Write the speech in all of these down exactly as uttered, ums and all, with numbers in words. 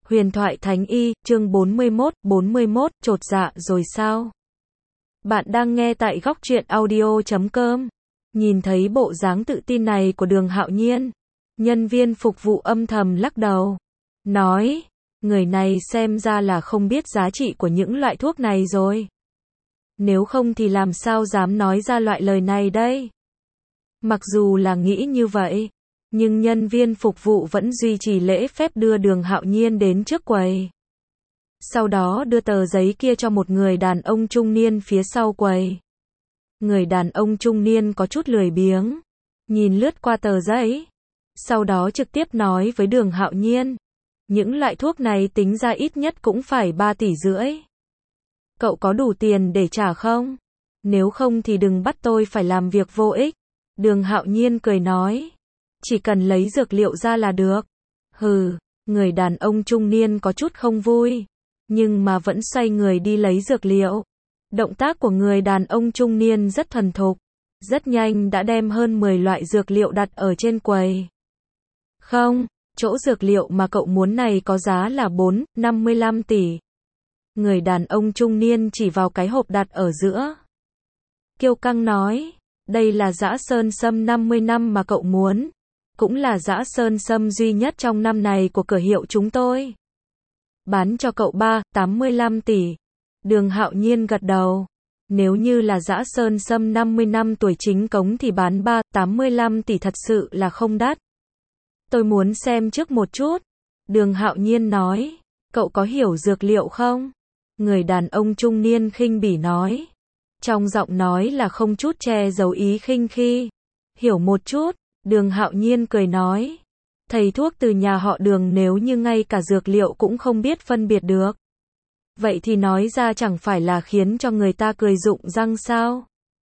Huyền thoại thánh y, chương bốn mươi mốt, bốn mươi mốt, chột dạ rồi sao? Bạn đang nghe tại góc truyện audio chấm com. Nhìn thấy bộ dáng tự tin này của Đường Hạo Nhiên, nhân viên phục vụ âm thầm lắc đầu, nói, người này xem ra là không biết giá trị của những loại thuốc này rồi. Nếu không thì làm sao dám nói ra loại lời này đây? Mặc dù là nghĩ như vậy, nhưng nhân viên phục vụ vẫn duy trì lễ phép đưa Đường Hạo Nhiên đến trước quầy. Sau đó đưa tờ giấy kia cho một người đàn ông trung niên phía sau quầy. Người đàn ông trung niên có chút lười biếng, nhìn lướt qua tờ giấy, sau đó trực tiếp nói với Đường Hạo Nhiên, những loại thuốc này tính ra ít nhất cũng phải ba tỷ rưỡi. Cậu có đủ tiền để trả không? Nếu không thì đừng bắt tôi phải làm việc vô ích. Đường Hạo Nhiên cười nói, chỉ cần lấy dược liệu ra là được. Hừ, người đàn ông trung niên có chút không vui, nhưng mà vẫn xoay người đi lấy dược liệu. Động tác của người đàn ông trung niên rất thuần thục, rất nhanh đã đem hơn mười loại dược liệu đặt ở trên quầy. Không, chỗ dược liệu mà cậu muốn này có giá là bốn, năm mươi lăm tỷ. Người đàn ông trung niên chỉ vào cái hộp đặt ở giữa. Kiêu căng nói, đây là dã sơn sâm năm mươi năm mà cậu muốn, cũng là dã sơn sâm duy nhất trong năm này của cửa hiệu chúng tôi. Bán cho cậu ba, tám mươi lăm tỷ. Đường Hạo Nhiên gật đầu. Nếu như là dã sơn sâm năm mươi năm tuổi chính cống thì bán ba, tám mươi lăm tỷ thật sự là không đắt. Tôi muốn xem trước một chút. Đường Hạo Nhiên nói, cậu có hiểu dược liệu không? Người đàn ông trung niên khinh bỉ nói. Trong giọng nói là không chút che giấu ý khinh khi. Hiểu một chút, Đường Hạo Nhiên cười nói. Thầy thuốc từ nhà họ Đường nếu như ngay cả dược liệu cũng không biết phân biệt được, vậy thì nói ra chẳng phải là khiến cho người ta cười rụng răng sao?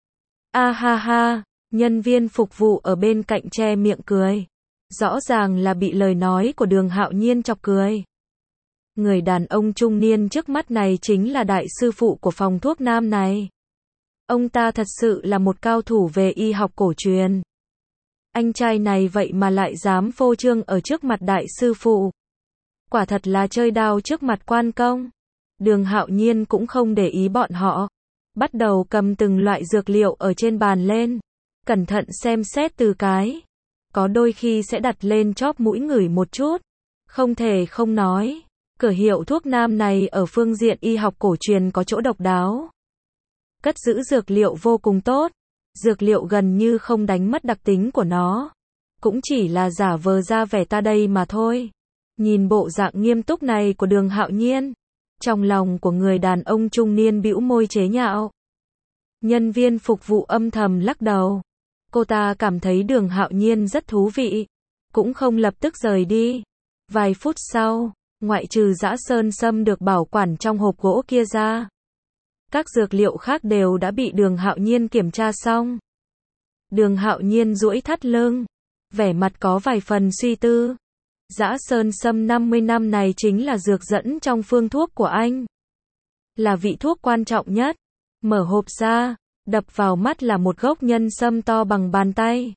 A ha ha, nhân viên phục vụ ở bên cạnh che miệng cười. Rõ ràng là bị lời nói của Đường Hạo Nhiên chọc cười. Người đàn ông trung niên trước mắt này chính là đại sư phụ của phòng thuốc nam này. Ông ta thật sự là một cao thủ về y học cổ truyền. Anh trai này vậy mà lại dám phô trương ở trước mặt đại sư phụ. Quả thật là chơi đao trước mặt quan công. Đường Hạo Nhiên cũng không để ý bọn họ. Bắt đầu cầm từng loại dược liệu ở trên bàn lên. Cẩn thận xem xét từ cái. Có đôi khi sẽ đặt lên chóp mũi ngửi một chút. Không thể không nói. Cửa hiệu thuốc nam này ở phương diện y học cổ truyền có chỗ độc đáo. Cất giữ dược liệu vô cùng tốt. Dược liệu gần như không đánh mất đặc tính của nó. Cũng chỉ là giả vờ ra vẻ ta đây mà thôi. Nhìn bộ dạng nghiêm túc này của Đường Hạo Nhiên, trong lòng của người đàn ông trung niên bĩu môi chế nhạo. Nhân viên phục vụ âm thầm lắc đầu. Cô ta cảm thấy Đường Hạo Nhiên rất thú vị, cũng không lập tức rời đi. Vài phút sau, ngoại trừ dã sơn sâm được bảo quản trong hộp gỗ kia ra, các dược liệu khác đều đã bị Đường Hạo Nhiên kiểm tra xong. Đường Hạo Nhiên duỗi thắt lưng, vẻ mặt có vài phần suy tư. Dã sơn sâm năm mươi năm này chính là dược dẫn trong phương thuốc của anh. Là vị thuốc quan trọng nhất. Mở hộp ra, đập vào mắt là một gốc nhân sâm to bằng bàn tay.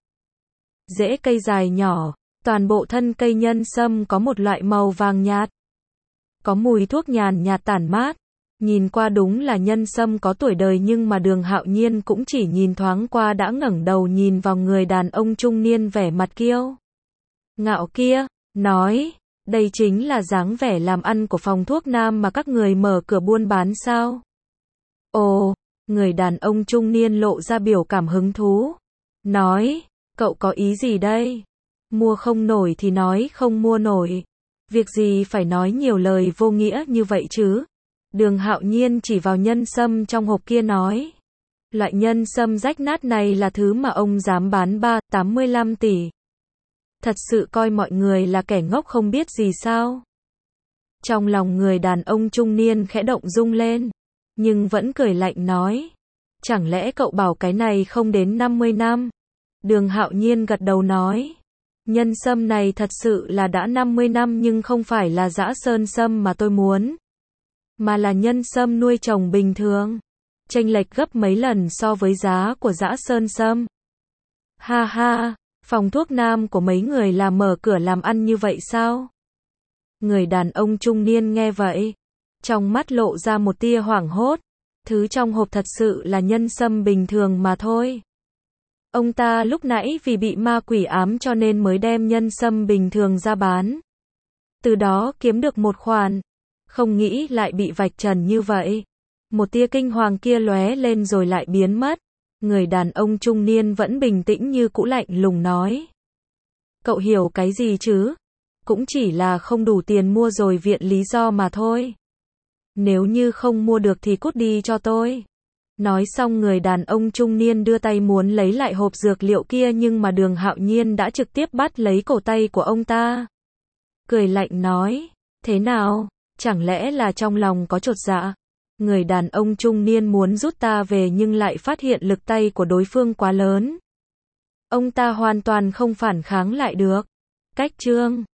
Rễ cây dài nhỏ, toàn bộ thân cây nhân sâm có một loại màu vàng nhạt. Có mùi thuốc nhàn nhạt tản mát. Nhìn qua đúng là nhân sâm có tuổi đời, nhưng mà Đường Hạo Nhiên cũng chỉ nhìn thoáng qua đã ngẩng đầu nhìn vào người đàn ông trung niên vẻ mặt kiêu ngạo kia, nói, đây chính là dáng vẻ làm ăn của phòng thuốc nam mà các người mở cửa buôn bán sao? Ồ, người đàn ông trung niên lộ ra biểu cảm hứng thú, nói, cậu có ý gì đây? Mua không nổi thì nói không mua nổi. Việc gì phải nói nhiều lời vô nghĩa như vậy chứ? Đường Hạo Nhiên chỉ vào nhân sâm trong hộp kia nói, loại nhân sâm rách nát này là thứ mà ông dám bán ba, tám mươi lăm tỷ. Thật sự coi mọi người là kẻ ngốc không biết gì sao? Trong lòng người đàn ông trung niên khẽ động rung lên, nhưng vẫn cười lạnh nói, chẳng lẽ cậu bảo cái này không đến năm mươi năm? Đường Hạo Nhiên gật đầu nói, nhân sâm này thật sự là đã năm mươi năm, nhưng không phải là dã sơn sâm mà tôi muốn, mà là nhân sâm nuôi trồng bình thường, chênh lệch gấp mấy lần so với giá của dã sơn sâm. Ha ha, phòng thuốc nam của mấy người là mở cửa làm ăn như vậy sao? Người đàn ông trung niên nghe vậy, trong mắt lộ ra một tia hoảng hốt. Thứ trong hộp thật sự là nhân sâm bình thường mà thôi. Ông ta lúc nãy vì bị ma quỷ ám cho nên mới đem nhân sâm bình thường ra bán. Từ đó kiếm được một khoản. Không nghĩ lại bị vạch trần như vậy. Một tia kinh hoàng kia lóe lên rồi lại biến mất. Người đàn ông trung niên vẫn bình tĩnh như cũ, lạnh lùng nói. Cậu hiểu cái gì chứ? Cũng chỉ là không đủ tiền mua rồi viện lý do mà thôi. Nếu như không mua được thì cút đi cho tôi. Nói xong người đàn ông trung niên đưa tay muốn lấy lại hộp dược liệu kia, nhưng mà Đường Hạo Nhiên đã trực tiếp bắt lấy cổ tay của ông ta. Cười lạnh nói, thế nào, chẳng lẽ là trong lòng có chột dạ? Người đàn ông trung niên muốn rút ta về nhưng lại phát hiện lực tay của đối phương quá lớn. Ông ta hoàn toàn không phản kháng lại được. Cách chương